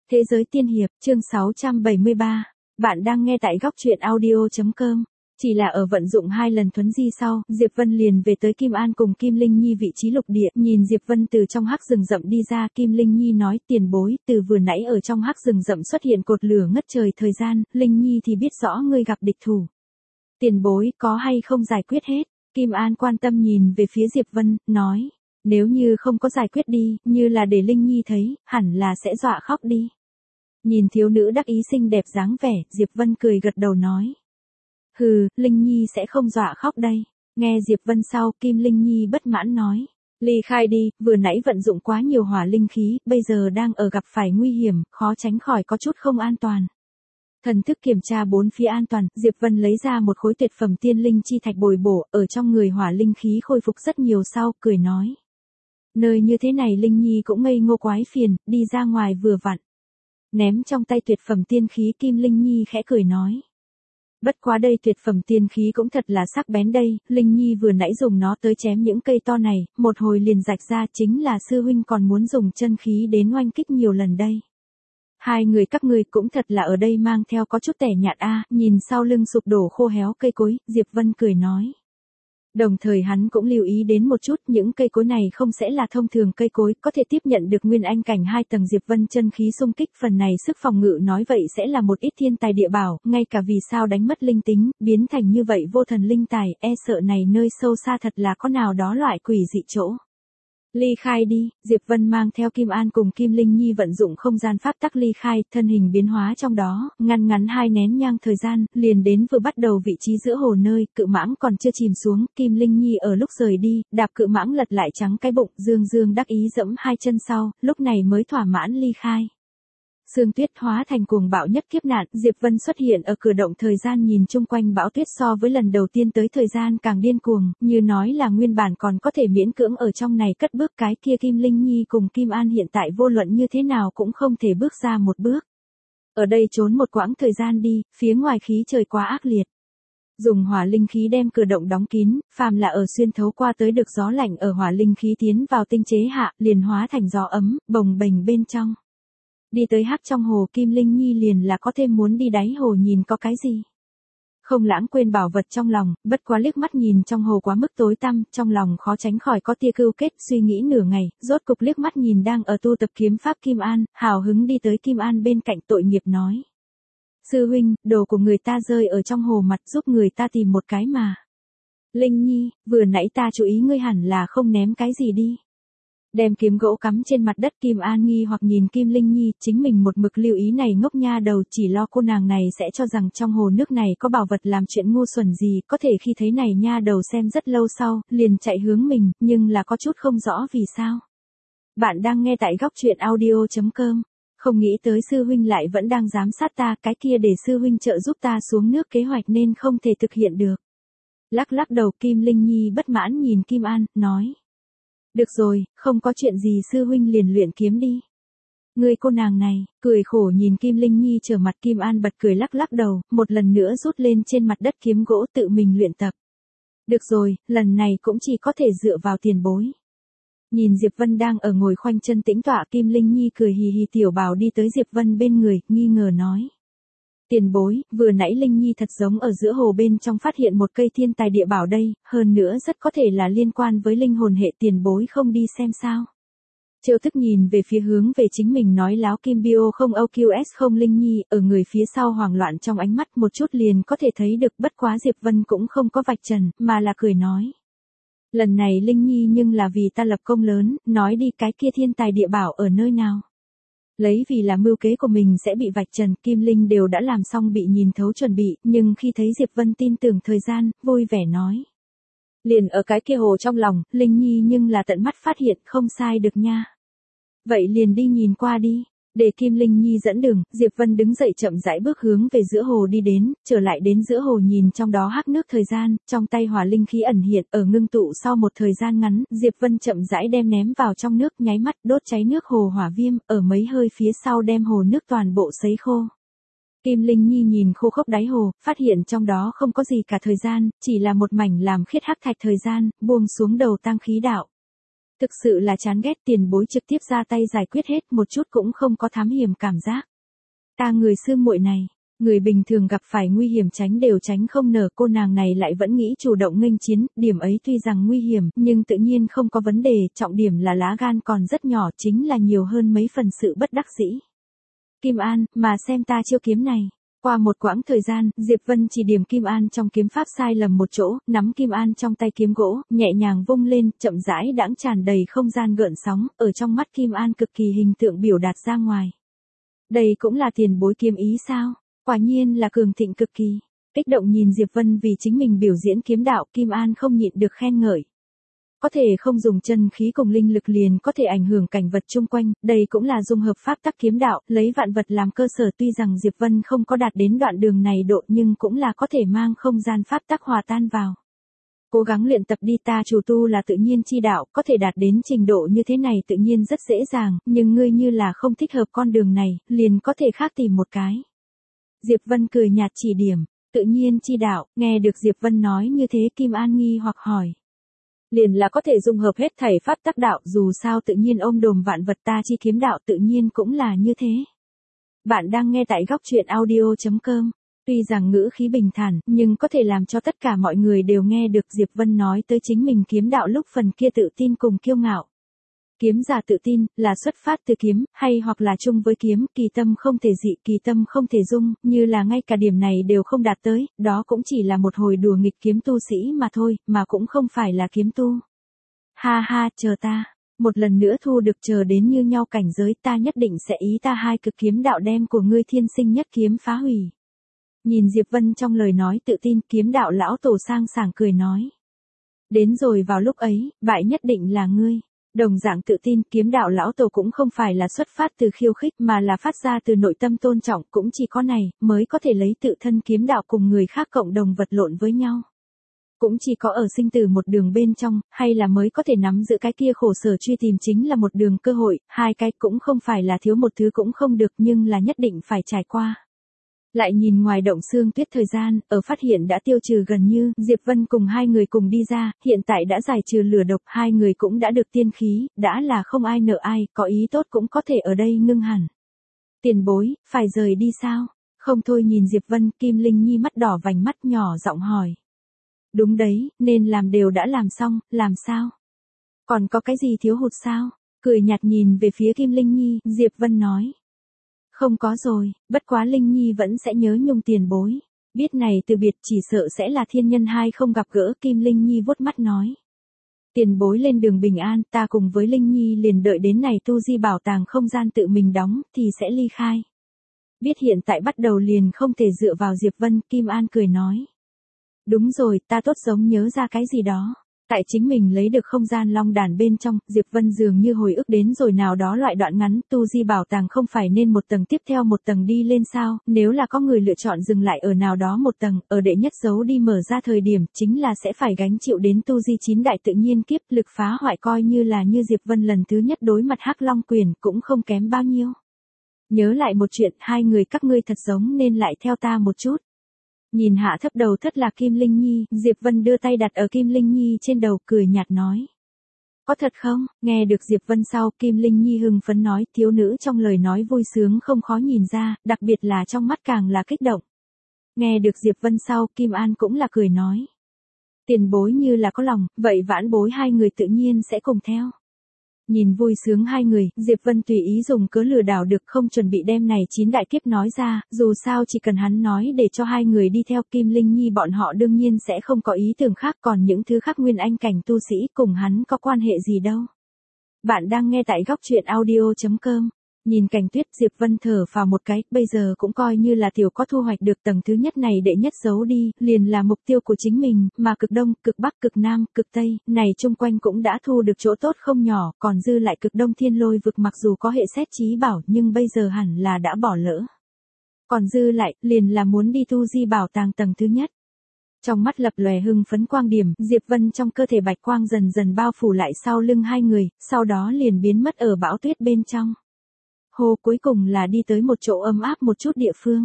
Thế giới tiên hiệp, chương 673. Bạn đang nghe tại góc truyện audio.com. Chỉ là ở vận dụng 2 lần thuấn di sau, Diệp Vân liền về tới Kim An cùng Kim Linh Nhi vị trí lục địa. Nhìn Diệp Vân từ trong hắc rừng rậm đi ra, Kim Linh Nhi nói: tiền bối, từ vừa nãy ở trong hắc rừng rậm xuất hiện cột lửa ngất trời thời gian, Linh Nhi thì biết rõ ngươi gặp địch thủ. Tiền bối, có hay không giải quyết hết? Kim An quan tâm nhìn về phía Diệp Vân, nói: nếu như không có giải quyết đi, như là để Linh Nhi thấy, hẳn là sẽ dọa khóc đi. Nhìn thiếu nữ đắc ý xinh đẹp dáng vẻ, Diệp Vân cười gật đầu nói: hừ, Linh Nhi sẽ không dọa khóc đây. Nghe Diệp Vân sau, Kim Linh Nhi bất mãn nói: ly khai đi, vừa nãy vận dụng quá nhiều hỏa linh khí, bây giờ đang ở gặp phải nguy hiểm, khó tránh khỏi có chút không an toàn. Thần thức kiểm tra bốn phía an toàn, Diệp Vân lấy ra một khối tuyệt phẩm tiên linh chi thạch bồi bổ, ở trong người hỏa linh khí khôi phục rất nhiều sau, cười nói: nơi như thế này Linh Nhi cũng ngây ngô quái phiền, đi ra ngoài vừa vặn. Ném trong tay tuyệt phẩm tiên khí, Kim Linh Nhi khẽ cười nói: bất quá đây tuyệt phẩm tiên khí cũng thật là sắc bén đây, Linh Nhi vừa nãy dùng nó tới chém những cây to này, một hồi liền rạch ra, chính là sư huynh còn muốn dùng chân khí đến oanh kích nhiều lần đây. Hai người các ngươi cũng thật là ở đây mang theo có chút tẻ nhạt a. Nhìn sau lưng sụp đổ khô héo cây cối, Diệp Vân cười nói. Đồng thời hắn cũng lưu ý đến một chút, những cây cối này không sẽ là thông thường cây cối, có thể tiếp nhận được nguyên anh cảnh 2 tầng. Diệp Vân chân khí xung kích, phần này sức phòng ngự nói vậy sẽ là một ít thiên tài địa bảo, ngay cả vì sao đánh mất linh tính, biến thành như vậy vô thần linh tài, e sợ này nơi sâu xa thật là có nào đó loại quỷ dị chỗ. Ly khai đi, Diệp Vân mang theo Kim An cùng Kim Linh Nhi vận dụng không gian pháp tắc ly khai, thân hình biến hóa trong đó, ngắn 2 nén nhang thời gian, liền đến vừa bắt đầu vị trí giữa hồ nơi, cự mãng còn chưa chìm xuống, Kim Linh Nhi ở lúc rời đi, đạp cự mãng lật lại trắng cái bụng, dương đắc ý dẫm 2 chân sau, lúc này mới thỏa mãn ly khai. Sương tuyết hóa thành cuồng bão nhất kiếp nạn, Diệp Vân xuất hiện ở cửa động thời gian, nhìn chung quanh bão tuyết so với lần đầu tiên tới thời gian càng điên cuồng, như nói là nguyên bản còn có thể miễn cưỡng ở trong này cất bước, cái kia Kim Linh Nhi cùng Kim An hiện tại vô luận như thế nào cũng không thể bước ra một bước. Ở đây trốn một quãng thời gian đi, phía ngoài khí trời quá ác liệt. Dùng hỏa linh khí đem cửa động đóng kín, phàm là ở xuyên thấu qua tới được gió lạnh ở hỏa linh khí tiến vào tinh chế hạ, liền hóa thành gió ấm, bồng bềnh bên trong. Đi tới hắc trong hồ, Kim Linh Nhi liền là có thêm muốn đi đáy hồ nhìn có cái gì. Không lãng quên bảo vật trong lòng, bất quá liếc mắt nhìn trong hồ quá mức tối tăm, trong lòng khó tránh khỏi có tia cưu kết, suy nghĩ nửa ngày, rốt cục liếc mắt nhìn đang ở tu tập kiếm pháp Kim An, hào hứng đi tới Kim An bên cạnh, tội nghiệp nói: sư huynh, đồ của người ta rơi ở trong hồ mặt, giúp người ta tìm một cái mà. Linh Nhi, vừa nãy ta chú ý ngươi hẳn là không ném cái gì đi. Đem kiếm gỗ cắm trên mặt đất, Kim An nghi hoặc nhìn Kim Linh Nhi, chính mình một mực lưu ý này ngốc nha đầu, chỉ lo cô nàng này sẽ cho rằng trong hồ nước này có bảo vật làm chuyện ngu xuẩn gì, có thể khi thấy này nha đầu xem rất lâu sau, liền chạy hướng mình, nhưng là có chút không rõ vì sao. Bạn đang nghe tại góc truyện audio.com. Không nghĩ tới sư huynh lại vẫn đang giám sát ta, cái kia để sư huynh trợ giúp ta xuống nước kế hoạch nên không thể thực hiện được. Lắc đầu, Kim Linh Nhi bất mãn nhìn Kim An, nói: được rồi, không có chuyện gì, sư huynh liền luyện kiếm đi. Người cô nàng này, cười khổ nhìn Kim Linh Nhi trở mặt. Kim An bật cười lắc đầu, một lần nữa rút lên trên mặt đất kiếm gỗ tự mình luyện tập. Được rồi, lần này cũng chỉ có thể dựa vào tiền bối. Nhìn Diệp Vân đang ở ngồi khoanh chân tĩnh tọa, Kim Linh Nhi cười hì hì tiểu bảo đi tới Diệp Vân bên người, nghi ngờ nói: tiền bối, vừa nãy Linh Nhi thật giống ở giữa hồ bên trong phát hiện một cây thiên tài địa bảo đây, hơn nữa rất có thể là liên quan với linh hồn hệ, tiền bối không đi xem sao. Trêu tức nhìn về phía hướng về chính mình nói láo Kim Bio không OQS không Linh Nhi, ở người phía sau hoảng loạn trong ánh mắt một chút liền có thể thấy được, bất quá Diệp Vân cũng không có vạch trần, mà là cười nói: lần này Linh Nhi nhưng là vì ta lập công lớn, nói đi cái kia thiên tài địa bảo ở nơi nào. Lấy vì là mưu kế của mình sẽ bị vạch trần, Kim Linh đều đã làm xong bị nhìn thấu chuẩn bị, nhưng khi thấy Diệp Vân tin tưởng thời gian, vui vẻ nói: liền ở cái kia hồ trong lòng, Linh Nhi nhưng là tận mắt phát hiện, không sai được nha. Vậy liền đi nhìn qua đi. Để Kim Linh Nhi dẫn đường, Diệp Vân đứng dậy chậm rãi bước hướng về giữa hồ đi đến, trở lại đến giữa hồ nhìn trong đó hắc nước thời gian, trong tay hỏa linh khí ẩn hiện, ở ngưng tụ sau một thời gian ngắn, Diệp Vân chậm rãi đem ném vào trong nước, nháy mắt đốt cháy nước hồ hỏa viêm, ở mấy hơi phía sau đem hồ nước toàn bộ sấy khô. Kim Linh Nhi nhìn khô khốc đáy hồ, phát hiện trong đó không có gì cả thời gian, chỉ là một mảnh làm khiết hắc thạch thời gian, buông xuống đầu tăng khí đạo. Thực sự là chán ghét, tiền bối trực tiếp ra tay giải quyết hết, một chút cũng không có thám hiểm cảm giác. Ta người sư muội này, người bình thường gặp phải nguy hiểm tránh đều tránh không nở, cô nàng này lại vẫn nghĩ chủ động nghênh chiến, điểm ấy tuy rằng nguy hiểm, nhưng tự nhiên không có vấn đề, trọng điểm là lá gan còn rất nhỏ, chính là nhiều hơn mấy phần sự bất đắc dĩ. Kim An, mà xem ta chiêu kiếm này. Qua một quãng thời gian, Diệp Vân chỉ điểm Kim An trong kiếm pháp sai lầm một chỗ, nắm Kim An trong tay kiếm gỗ, nhẹ nhàng vung lên, chậm rãi đãng tràn đầy không gian gợn sóng, ở trong mắt Kim An cực kỳ hình tượng biểu đạt ra ngoài. Đây cũng là tiền bối kiếm ý sao? Quả nhiên là cường thịnh cực kỳ. Kích động nhìn Diệp Vân vì chính mình biểu diễn kiếm đạo, Kim An không nhịn được khen ngợi. Có thể không dùng chân khí cùng linh lực liền có thể ảnh hưởng cảnh vật chung quanh, đây cũng là dung hợp pháp tắc kiếm đạo, lấy vạn vật làm cơ sở, tuy rằng Diệp Vân không có đạt đến đoạn đường này độ nhưng cũng là có thể mang không gian pháp tắc hòa tan vào. Cố gắng luyện tập đi, ta chủ tu là tự nhiên chi đạo, có thể đạt đến trình độ như thế này tự nhiên rất dễ dàng, nhưng ngươi như là không thích hợp con đường này, liền có thể khác tìm một cái. Diệp Vân cười nhạt chỉ điểm, tự nhiên chi đạo, nghe được Diệp Vân nói như thế Kim An nghi hoặc hỏi. Liền là có thể dung hợp hết thảy pháp tắc đạo, dù sao tự nhiên ôm đồm vạn vật, ta chi kiếm đạo tự nhiên cũng là như thế. Bạn đang nghe tại góc truyện audio.com. Tuy rằng ngữ khí bình thản, nhưng có thể làm cho tất cả mọi người đều nghe được Diệp Vân nói tới chính mình kiếm đạo lúc phần kia tự tin cùng kiêu ngạo. Kiếm giả tự tin, là xuất phát từ kiếm, hay hoặc là chung với kiếm, kỳ tâm không thể dị, kỳ tâm không thể dung, như là ngay cả điểm này đều không đạt tới, đó cũng chỉ là một hồi đùa nghịch kiếm tu sĩ mà thôi, mà cũng không phải là kiếm tu. Ha ha, chờ ta, một lần nữa thu được chờ đến như nhau cảnh giới, ta nhất định sẽ ý ta hai cực kiếm đạo đem của ngươi thiên sinh nhất kiếm phá hủy. Nhìn Diệp Vân trong lời nói tự tin, kiếm đạo lão tổ sang sảng cười nói. Đến rồi vào lúc ấy, bại nhất định là ngươi. Đồng dạng tự tin, kiếm đạo lão tổ cũng không phải là xuất phát từ khiêu khích mà là phát ra từ nội tâm tôn trọng, cũng chỉ có này, mới có thể lấy tự thân kiếm đạo cùng người khác cộng đồng vật lộn với nhau. Cũng chỉ có ở sinh tử một đường bên trong, hay là mới có thể nắm giữ cái kia khổ sở truy tìm chính là một đường cơ hội, hai cái cũng không phải là thiếu một thứ cũng không được nhưng là nhất định phải trải qua. Lại nhìn ngoài động xương tuyết thời gian, ở phát hiện đã tiêu trừ gần như, Diệp Vân cùng hai người cùng đi ra, hiện tại đã giải trừ lửa độc, hai người cũng đã được tiên khí, đã là không ai nợ ai, có ý tốt cũng có thể ở đây ngưng hẳn. Tiền bối, phải rời đi sao? Không thôi nhìn Diệp Vân, Kim Linh Nhi mắt đỏ vành mắt nhỏ giọng hỏi. Đúng đấy, nên làm đều đã làm xong, làm sao? Còn có cái gì thiếu hụt sao? Cười nhạt nhìn về phía Kim Linh Nhi, Diệp Vân nói. Không có rồi, bất quá Linh Nhi vẫn sẽ nhớ nhung tiền bối. Biết này từ biệt chỉ sợ sẽ là thiên nhân hai không gặp gỡ, Kim Linh Nhi vuốt mắt nói. Tiền bối lên đường bình an, ta cùng với Linh Nhi liền đợi đến này tu di bảo tàng không gian tự mình đóng, thì sẽ ly khai. Biết hiện tại bắt đầu liền không thể dựa vào Diệp Vân, Kim An cười nói. Đúng rồi, ta tốt giống nhớ ra cái gì đó. Tại chính mình lấy được không gian long đàn bên trong, Diệp Vân dường như hồi ức đến rồi nào đó loại đoạn ngắn, tu di bảo tàng không phải nên một tầng tiếp theo một tầng đi lên sao, nếu là có người lựa chọn dừng lại ở nào đó một tầng, ở đệ nhất dấu đi mở ra thời điểm, chính là sẽ phải gánh chịu đến tu di 9 đại tự nhiên kiếp, lực phá hoại coi như là như Diệp Vân lần thứ nhất đối mặt Hắc Long Quyền, cũng không kém bao nhiêu. Nhớ lại một chuyện, hai người các ngươi thật giống nên lại theo ta một chút. Nhìn hạ thấp đầu thất lạc Kim Linh Nhi, Diệp Vân đưa tay đặt ở Kim Linh Nhi trên đầu, cười nhạt nói. Có thật không? Nghe được Diệp Vân sau, Kim Linh Nhi hưng phấn nói, thiếu nữ trong lời nói vui sướng không khó nhìn ra, đặc biệt là trong mắt càng là kích động. Nghe được Diệp Vân sau, Kim An cũng là cười nói. Tiền bối như là có lòng, vậy vãn bối hai người tự nhiên sẽ cùng theo. Nhìn vui sướng hai người, Diệp Vân tùy ý dùng cớ lừa đảo được, không chuẩn bị đem này 9 đại kiếp nói ra, dù sao chỉ cần hắn nói để cho hai người đi theo Kim Linh Nhi bọn họ đương nhiên sẽ không có ý tưởng khác, còn những thứ khác nguyên anh cảnh tu sĩ cùng hắn có quan hệ gì đâu. Bạn đang nghe tại góc truyện audio.com. Nhìn cảnh tuyết, Diệp Vân thở phào một cái, bây giờ cũng coi như là tiểu có thu hoạch được tầng thứ nhất này đệ nhất giấu đi, liền là mục tiêu của chính mình, mà cực đông, cực bắc, cực nam, cực tây, này chung quanh cũng đã thu được chỗ tốt không nhỏ, còn dư lại cực đông thiên lôi vực mặc dù có hệ xét chí bảo nhưng bây giờ hẳn là đã bỏ lỡ. Còn dư lại, liền là muốn đi tu di bảo tàng tầng thứ nhất. Trong mắt lập lòe hưng phấn quang điểm, Diệp Vân trong cơ thể bạch quang dần dần bao phủ lại sau lưng hai người, sau đó liền biến mất ở bão tuyết bên trong. Hồ cuối cùng là đi tới một chỗ ấm áp một chút địa phương.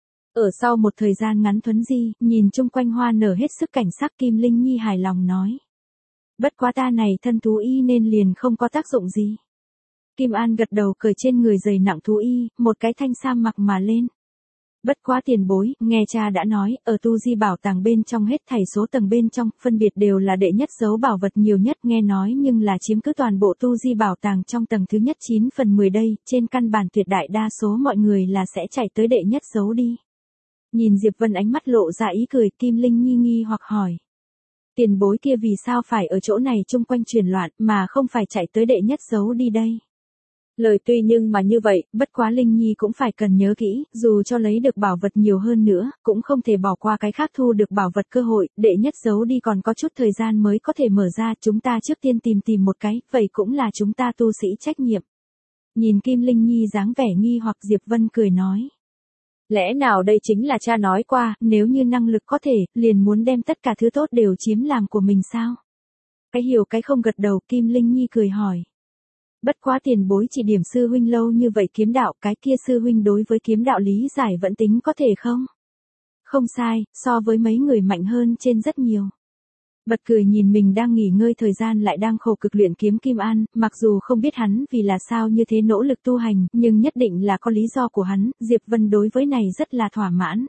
Ở sau một thời gian ngắn thuấn di, nhìn chung quanh hoa nở hết sức cảnh sắc, Kim Linh Nhi hài lòng nói. Bất quá ta này thân thú y nên liền không có tác dụng gì. Kim An gật đầu cởi trên người giày nặng thú y, một cái thanh sam mặc mà lên. Bất quá tiền bối, nghe cha đã nói, ở tu di bảo tàng bên trong hết thảy số tầng bên trong, phân biệt đều là đệ nhất dấu bảo vật nhiều nhất nghe nói nhưng là chiếm cứ toàn bộ tu di bảo tàng trong tầng thứ nhất 9/10 đây, trên căn bản tuyệt đại đa số mọi người là sẽ chạy tới đệ nhất dấu đi. Nhìn Diệp Vân ánh mắt lộ ra ý cười, Kim Linh Nhi nghi hoặc hỏi. Tiền bối kia vì sao phải ở chỗ này chung quanh truyền loạn mà không phải chạy tới đệ nhất dấu đi đây? Lời tuy nhưng mà như vậy, bất quá Linh Nhi cũng phải cần nhớ kỹ, dù cho lấy được bảo vật nhiều hơn nữa, cũng không thể bỏ qua cái khác thu được bảo vật cơ hội, đệ nhất dấu đi còn có chút thời gian mới có thể mở ra, chúng ta trước tiên tìm một cái, vậy cũng là chúng ta tu sĩ trách nhiệm. Nhìn Kim Linh Nhi dáng vẻ nghi hoặc Diệp Vân cười nói. Lẽ nào đây chính là cha nói qua, nếu như năng lực có thể, liền muốn đem tất cả thứ tốt đều chiếm làm của mình sao? Cái hiểu cái không gật đầu, Kim Linh Nhi cười hỏi. Bất quá tiền bối chỉ điểm sư huynh lâu như vậy kiếm đạo, cái kia sư huynh đối với kiếm đạo lý giải vẫn tính có thể không? Không sai, so với mấy người mạnh hơn trên rất nhiều. Bật cười nhìn mình đang nghỉ ngơi thời gian lại đang khổ cực luyện kiếm Kim An, mặc dù không biết hắn vì là sao như thế nỗ lực tu hành, nhưng nhất định là có lý do của hắn, Diệp Vân đối với này rất là thỏa mãn.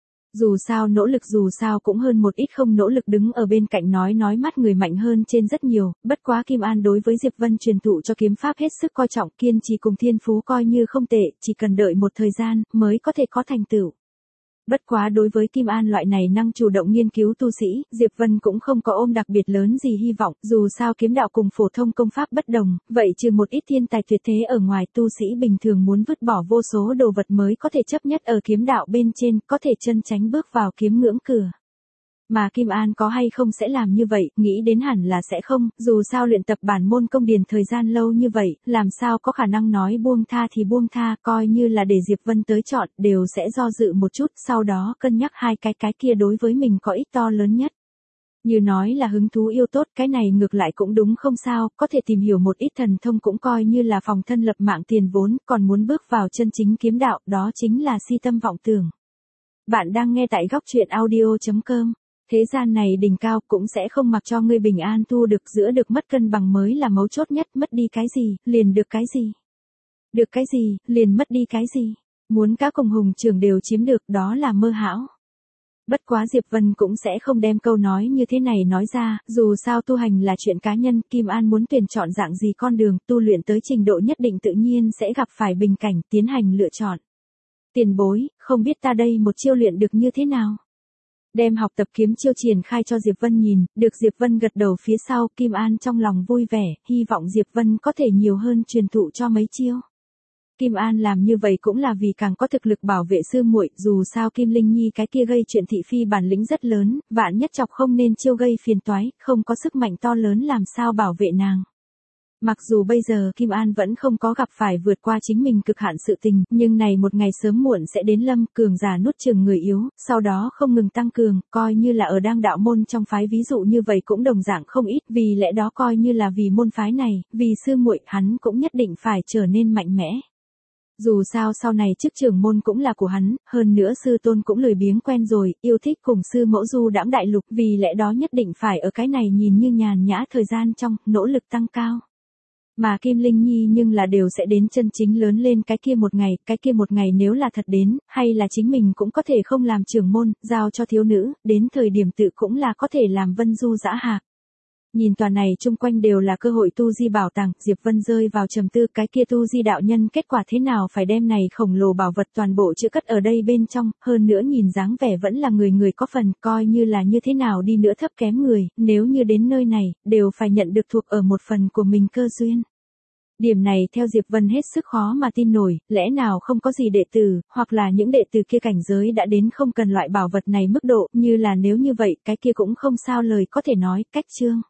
Dù sao nỗ lực dù sao cũng hơn một ít không nỗ lực đứng ở bên cạnh nói mắt người mạnh hơn trên rất nhiều, bất quá Kim An đối với Diệp Vân truyền thụ cho kiếm pháp hết sức coi trọng, kiên trì cùng thiên phú coi như không tệ, chỉ cần đợi một thời gian mới có thể có thành tựu. Bất quá đối với Kim An loại này năng chủ động nghiên cứu tu sĩ, Diệp Vân cũng không có ôm đặc biệt lớn gì hy vọng, dù sao kiếm đạo cùng phổ thông công pháp bất đồng, vậy trừ một ít thiên tài tuyệt thế ở ngoài tu sĩ bình thường muốn vứt bỏ vô số đồ vật mới có thể chấp nhất ở kiếm đạo bên trên, có thể chân tránh bước vào kiếm ngưỡng cửa. Mà Kim An có hay không sẽ làm như vậy, nghĩ đến hẳn là sẽ không, dù sao luyện tập bản môn công điển thời gian lâu như vậy, làm sao có khả năng nói buông tha thì buông tha, coi như là để Diệp Vân tới chọn, đều sẽ do dự một chút, sau đó cân nhắc hai cái kia đối với mình có ích to lớn nhất. Như nói là hứng thú yêu tốt, cái này ngược lại cũng đúng không sao, có thể tìm hiểu một ít thần thông cũng coi như là phòng thân lập mạng tiền vốn, còn muốn bước vào chân chính kiếm đạo, đó chính là si tâm vọng tưởng. Bạn đang nghe tại góc truyện audio.com. Thế gian này đỉnh cao cũng sẽ không mặc cho ngươi bình an thu được, giữa được mất cân bằng mới là mấu chốt nhất, mất đi cái gì, liền được cái gì. Được cái gì, liền mất đi cái gì. Muốn các cùng hùng trưởng đều chiếm được, đó là mơ hão. Bất quá Diệp Vân cũng sẽ không đem câu nói như thế này nói ra, dù sao tu hành là chuyện cá nhân, Kim An muốn tuyển chọn dạng gì con đường, tu luyện tới trình độ nhất định tự nhiên sẽ gặp phải bình cảnh, tiến hành lựa chọn. Tiền bối, không biết ta đây một chiêu luyện được như thế nào? Đem học tập kiếm chiêu triển khai cho Diệp Vân nhìn, được Diệp Vân gật đầu phía sau, Kim An trong lòng vui vẻ, hy vọng Diệp Vân có thể nhiều hơn truyền thụ cho mấy chiêu. Kim An làm như vậy cũng là vì càng có thực lực bảo vệ sư muội, dù sao Kim Linh Nhi cái kia gây chuyện thị phi bản lĩnh rất lớn, vạn nhất chọc không nên chiêu gây phiền toái, không có sức mạnh to lớn làm sao bảo vệ nàng. Mặc dù bây giờ Kim An vẫn không có gặp phải vượt qua chính mình cực hạn sự tình, nhưng này một ngày sớm muộn sẽ đến lâm, cường giả nuốt chửng người yếu, sau đó không ngừng tăng cường, coi như là ở đang đạo môn trong phái ví dụ như vậy cũng đồng dạng không ít, vì lẽ đó coi như là vì môn phái này, vì sư muội hắn cũng nhất định phải trở nên mạnh mẽ. Dù sao sau này chức trưởng môn cũng là của hắn, hơn nữa sư tôn cũng lười biếng quen rồi, yêu thích cùng sư mẫu du đãng đại lục, vì lẽ đó nhất định phải ở cái này nhìn như nhàn nhã thời gian trong, nỗ lực tăng cao. Mà Kim Linh Nhi nhưng là đều sẽ đến chân chính lớn lên cái kia một ngày nếu là thật đến, hay là chính mình cũng có thể không làm trưởng môn, giao cho thiếu nữ, đến thời điểm tự cũng là có thể làm vân du dã hạc. Nhìn toàn này chung quanh đều là cơ hội tu di bảo tàng, Diệp Vân rơi vào trầm tư, cái kia tu di đạo nhân kết quả thế nào phải đem này khổng lồ bảo vật toàn bộ chữ cất ở đây bên trong, hơn nữa nhìn dáng vẻ vẫn là người có phần, coi như là như thế nào đi nữa thấp kém người, nếu như đến nơi này, đều phải nhận được thuộc ở một phần của mình cơ duyên. Điểm này theo Diệp Vân hết sức khó mà tin nổi, lẽ nào không có gì đệ tử, hoặc là những đệ tử kia cảnh giới đã đến không cần loại bảo vật này mức độ, như là nếu như vậy, cái kia cũng không sao lời có thể nói, cách chương.